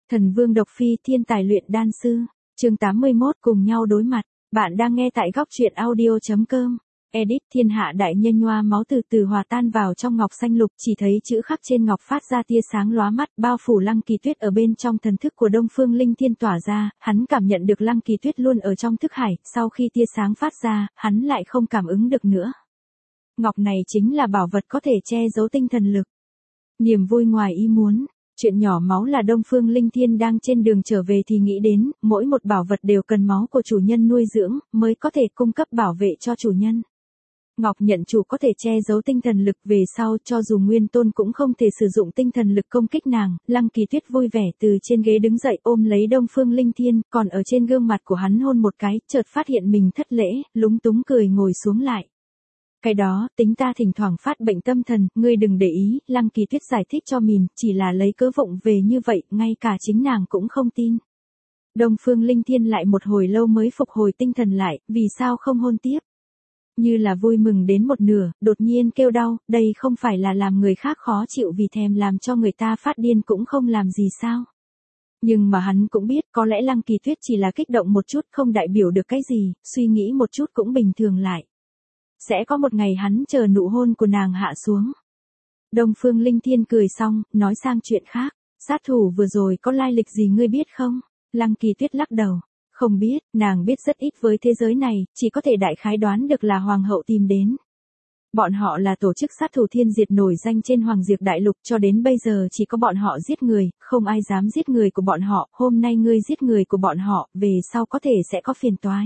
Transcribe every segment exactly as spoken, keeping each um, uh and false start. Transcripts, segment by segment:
Thần Vương Độc Phi thiên tài luyện đan sư, chương tám mươi mốt cùng nhau đối mặt, bạn đang nghe tại góc truyện audio chấm com. Edit thiên hạ đại nhân nhoa máu từ từ hòa tan vào trong ngọc xanh lục, chỉ thấy chữ khắc trên ngọc phát ra tia sáng lóa mắt, bao phủ Lăng Kỳ Tuyết ở bên trong thần thức của Đông Phương Linh Thiên tỏa ra, hắn cảm nhận được Lăng Kỳ Tuyết luôn ở trong thức hải, sau khi tia sáng phát ra, hắn lại không cảm ứng được nữa. Ngọc này chính là bảo vật có thể che giấu tinh thần lực. Niềm vui ngoài ý muốn. Chuyện nhỏ máu là Đông Phương Linh Thiên đang trên đường trở về thì nghĩ đến, mỗi một bảo vật đều cần máu của chủ nhân nuôi dưỡng, mới có thể cung cấp bảo vệ cho chủ nhân. Ngọc nhận chủ có thể che giấu tinh thần lực về sau, cho dù Nguyên Tôn cũng không thể sử dụng tinh thần lực công kích nàng. Lăng Kỳ Tuyết vui vẻ từ trên ghế đứng dậy ôm lấy Đông Phương Linh Thiên, còn ở trên gương mặt của hắn hôn một cái, chợt phát hiện mình thất lễ, lúng túng cười ngồi xuống lại. Cái đó, tính ta thỉnh thoảng phát bệnh tâm thần, ngươi đừng để ý, Lăng Kỳ Tuyết giải thích cho mình, chỉ là lấy cớ vụng về như vậy, ngay cả chính nàng cũng không tin. Đông Phương Linh Thiên lại một hồi lâu mới phục hồi tinh thần lại, vì sao không hôn tiếp? Như là vui mừng đến một nửa, đột nhiên kêu đau, đây không phải là làm người khác khó chịu vì thèm làm cho người ta phát điên cũng không làm gì sao? Nhưng mà hắn cũng biết, có lẽ Lăng Kỳ Tuyết chỉ là kích động một chút, không đại biểu được cái gì, suy nghĩ một chút cũng bình thường lại. Sẽ có một ngày hắn chờ nụ hôn của nàng hạ xuống. Đông Phương Linh Thiên cười xong, nói sang chuyện khác. Sát thủ vừa rồi có lai lịch gì ngươi biết không? Lăng Kỳ Tuyết lắc đầu. Không biết, nàng biết rất ít với thế giới này, chỉ có thể đại khái đoán được là hoàng hậu tìm đến. Bọn họ là tổ chức sát thủ thiên diệt nổi danh trên Hoàng Diệp Đại Lục, cho đến bây giờ chỉ có bọn họ giết người, không ai dám giết người của bọn họ. Hôm nay ngươi giết người của bọn họ, về sau có thể sẽ có phiền toái.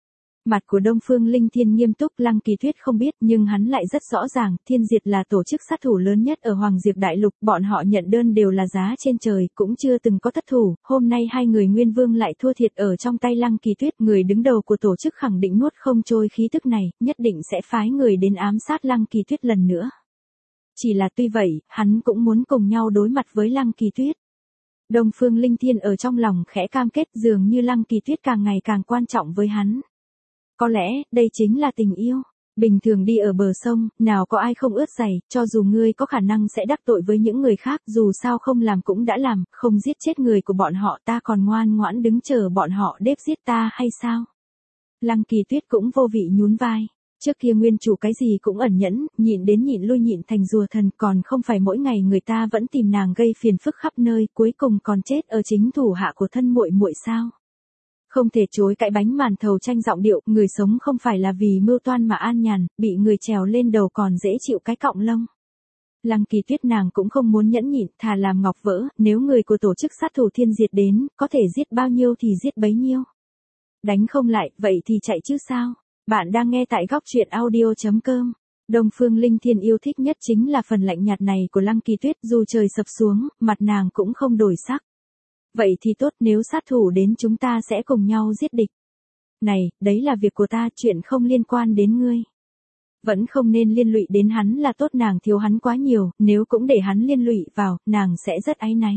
Mặt của Đông Phương Linh Thiên nghiêm túc, Lăng Kỳ Tuyết không biết, nhưng hắn lại rất rõ ràng, Thiên Diệt là tổ chức sát thủ lớn nhất ở Hoàng Diệp Đại Lục, bọn họ nhận đơn đều là giá trên trời, cũng chưa từng có thất thủ, hôm nay hai người Nguyên Vương lại thua thiệt ở trong tay Lăng Kỳ Tuyết, người đứng đầu của tổ chức khẳng định nuốt không trôi khí tức này, nhất định sẽ phái người đến ám sát Lăng Kỳ Tuyết lần nữa. Chỉ là tuy vậy, hắn cũng muốn cùng nhau đối mặt với Lăng Kỳ Tuyết. Đông Phương Linh Thiên ở trong lòng khẽ cam kết, dường như Lăng Kỳ Tuyết càng ngày càng quan trọng với hắn. Có lẽ, đây chính là tình yêu. Bình thường đi ở bờ sông, nào có ai không ướt giày, cho dù ngươi có khả năng sẽ đắc tội với những người khác, dù sao không làm cũng đã làm, không giết chết người của bọn họ, ta còn ngoan ngoãn đứng chờ bọn họ đếp giết ta hay sao? Lăng Kỳ Tuyết cũng vô vị nhún vai. Trước kia nguyên chủ cái gì cũng ẩn nhẫn, nhịn đến nhịn lui nhịn thành rùa thần, còn không phải mỗi ngày người ta vẫn tìm nàng gây phiền phức khắp nơi, cuối cùng còn chết ở chính thủ hạ của thân muội muội sao? Không thể chối cãi bánh màn thầu tranh giọng điệu, người sống không phải là vì mưu toan mà an nhàn, bị người trèo lên đầu còn dễ chịu cái cọng lông. Lăng Kỳ Tuyết nàng cũng không muốn nhẫn nhịn, thà làm ngọc vỡ, nếu người của tổ chức sát thủ thiên diệt đến, có thể giết bao nhiêu thì giết bấy nhiêu. Đánh không lại, vậy thì chạy chứ sao? Bạn đang nghe tại góc truyện audio chấm com. Đông Phương Linh Thiên yêu thích nhất chính là phần lạnh nhạt này của Lăng Kỳ Tuyết, dù trời sập xuống, mặt nàng cũng không đổi sắc. Vậy thì tốt, nếu sát thủ đến chúng ta sẽ cùng nhau giết địch. Này, đấy là việc của ta, chuyện không liên quan đến ngươi. Vẫn không nên liên lụy đến hắn là tốt, nàng thiếu hắn quá nhiều, nếu cũng để hắn liên lụy vào, nàng sẽ rất áy náy.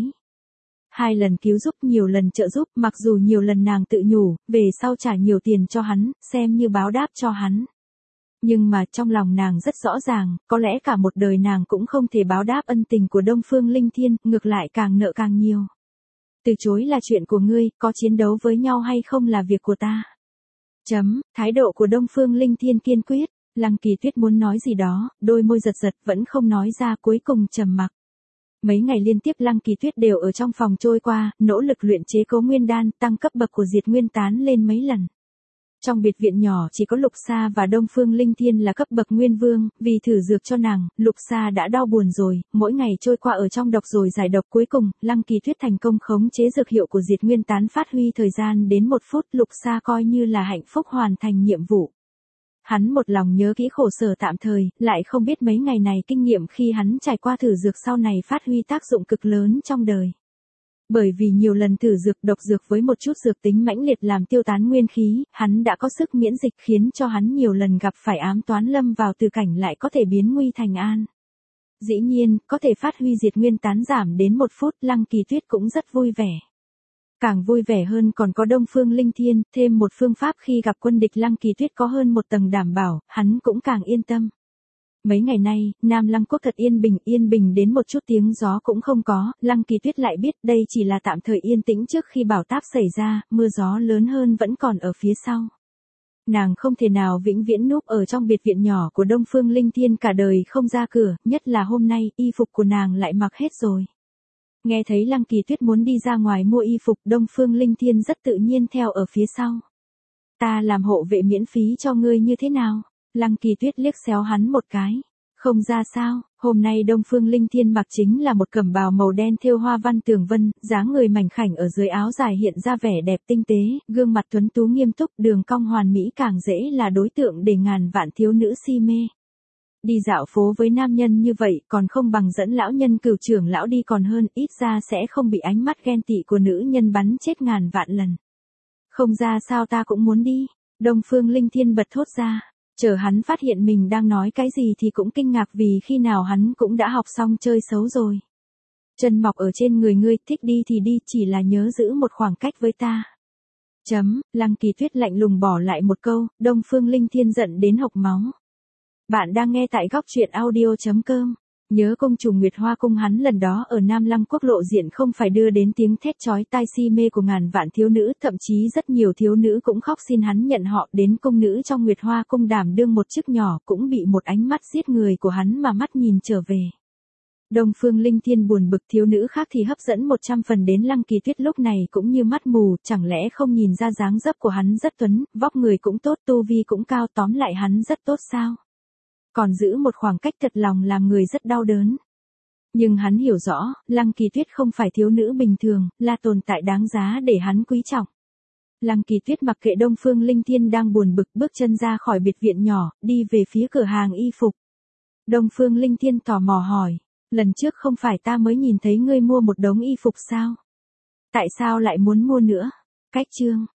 Hai lần cứu giúp, nhiều lần trợ giúp, mặc dù nhiều lần nàng tự nhủ, về sau trả nhiều tiền cho hắn, xem như báo đáp cho hắn. Nhưng mà trong lòng nàng rất rõ ràng, có lẽ cả một đời nàng cũng không thể báo đáp ân tình của Đông Phương Linh Thiên, ngược lại càng nợ càng nhiều. Từ chối là chuyện của ngươi, có chiến đấu với nhau hay không là việc của ta. Chấm, thái độ của Đông Phương Linh Thiên kiên quyết, Lăng Kỳ Tuyết muốn nói gì đó, đôi môi giật giật vẫn không nói ra, cuối cùng trầm mặc. Mấy ngày liên tiếp Lăng Kỳ Tuyết đều ở trong phòng trôi qua, nỗ lực luyện chế Cấu Nguyên Đan, tăng cấp bậc của Diệt Nguyên Tán lên mấy lần. Trong biệt viện nhỏ chỉ có Lục Sa và Đông Phương Linh Thiên là cấp bậc Nguyên Vương, vì thử dược cho nàng, Lục Sa đã đau buồn rồi, mỗi ngày trôi qua ở trong độc rồi giải độc, cuối cùng, Lăng Kỳ Tuyết thành công khống chế dược hiệu của Diệt Nguyên Tán phát huy thời gian đến một phút, Lục Sa coi như là hạnh phúc hoàn thành nhiệm vụ. Hắn một lòng nhớ kỹ khổ sở tạm thời, lại không biết mấy ngày này kinh nghiệm khi hắn trải qua thử dược sau này phát huy tác dụng cực lớn trong đời. Bởi vì nhiều lần thử dược, độc dược với một chút dược tính mãnh liệt làm tiêu tán nguyên khí, hắn đã có sức miễn dịch khiến cho hắn nhiều lần gặp phải ám toán lâm vào từ cảnh lại có thể biến nguy thành an. Dĩ nhiên, có thể phát huy Diệt Nguyên Tán giảm đến một phút, Lăng Kỳ Tuyết cũng rất vui vẻ. Càng vui vẻ hơn còn có Đông Phương Linh Thiên, thêm một phương pháp khi gặp quân địch, Lăng Kỳ Tuyết có hơn một tầng đảm bảo, hắn cũng càng yên tâm. Mấy ngày nay, Nam Lăng Quốc thật yên bình, yên bình đến một chút tiếng gió cũng không có, Lăng Kỳ Tuyết lại biết đây chỉ là tạm thời yên tĩnh trước khi bão táp xảy ra, mưa gió lớn hơn vẫn còn ở phía sau. Nàng không thể nào vĩnh viễn núp ở trong biệt viện nhỏ của Đông Phương Linh Thiên cả đời không ra cửa, nhất là hôm nay, y phục của nàng lại mặc hết rồi. Nghe thấy Lăng Kỳ Tuyết muốn đi ra ngoài mua y phục, Đông Phương Linh Thiên rất tự nhiên theo ở phía sau. Ta làm hộ vệ miễn phí cho ngươi như thế nào? Lăng Kỳ Tuyết liếc xéo hắn một cái. Không ra sao, hôm nay Đông Phương Linh Thiên mặc chính là một cẩm bào màu đen thêu hoa văn tường vân, dáng người mảnh khảnh ở dưới áo dài hiện ra vẻ đẹp tinh tế, gương mặt tuấn tú nghiêm túc, đường cong hoàn mỹ càng dễ là đối tượng để ngàn vạn thiếu nữ si mê. Đi dạo phố với nam nhân như vậy còn không bằng dẫn lão nhân Cửu trưởng lão đi còn hơn, ít ra sẽ không bị ánh mắt ghen tị của nữ nhân bắn chết ngàn vạn lần. Không ra sao ta cũng muốn đi, Đông Phương Linh Thiên bật thốt ra. Chờ hắn phát hiện mình đang nói cái gì thì cũng kinh ngạc vì khi nào hắn cũng đã học xong chơi xấu rồi. Chân mọc ở trên người ngươi, thích đi thì đi, chỉ là nhớ giữ một khoảng cách với ta. Chấm, Lăng Kỳ Tuyết lạnh lùng bỏ lại một câu, Đông Phương Linh Thiên giận đến hộc máu. Bạn đang nghe tại góc truyện audio chấm com. Nhớ công trùng Nguyệt Hoa cung hắn lần đó ở Nam Lăng Quốc lộ diện không phải đưa đến tiếng thét chói tai si mê của ngàn vạn thiếu nữ, thậm chí rất nhiều thiếu nữ cũng khóc xin hắn nhận họ, đến cung nữ trong Nguyệt Hoa cung đảm đương một chức nhỏ cũng bị một ánh mắt giết người của hắn mà mắt nhìn trở về. Đông Phương Linh Thiên buồn bực, thiếu nữ khác thì hấp dẫn một trăm phần, đến Lăng Kỳ Tuyết lúc này cũng như mắt mù, chẳng lẽ không nhìn ra dáng dấp của hắn rất tuấn, vóc người cũng tốt, tu vi cũng cao, tóm lại hắn rất tốt sao? Còn giữ một khoảng cách thật lòng làm người rất đau đớn. Nhưng hắn hiểu rõ, Lăng Kỳ Tuyết không phải thiếu nữ bình thường, là tồn tại đáng giá để hắn quý trọng. Lăng Kỳ Tuyết mặc kệ Đông Phương Linh Thiên đang buồn bực, bước chân ra khỏi biệt viện nhỏ, đi về phía cửa hàng y phục. Đông Phương Linh Thiên tò mò hỏi, lần trước không phải ta mới nhìn thấy ngươi mua một đống y phục sao? Tại sao lại muốn mua nữa? Cách chương,